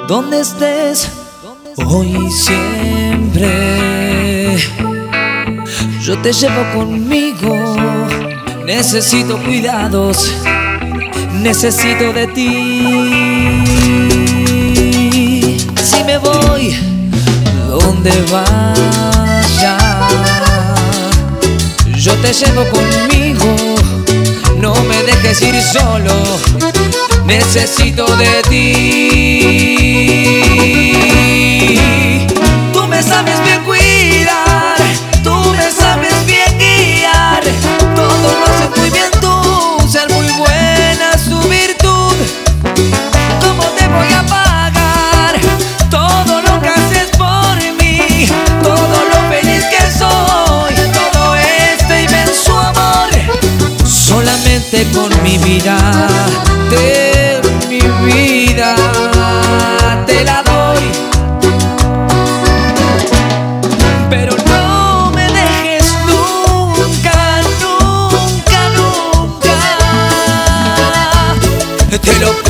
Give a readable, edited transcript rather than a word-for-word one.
donde estés, hoy y siempre. Yo te llevo conmigo, necesito cuidados, necesito de ti. Si me voy, donde vaya, yo te llevo conmigo, no me dejes ir solo, necesito de ti. Tú me sabes bien cuidar, tú me sabes bien guiar, todo lo haces muy bien tú, ser muy buena es tu virtud. ¿Cómo te voy a pagar todo lo que haces por mí? Todo lo feliz que soy, todo este inmenso amor, solamente con mi vida, mi vida te la doy. Pero no me dejes nunca, nunca, nunca, te lo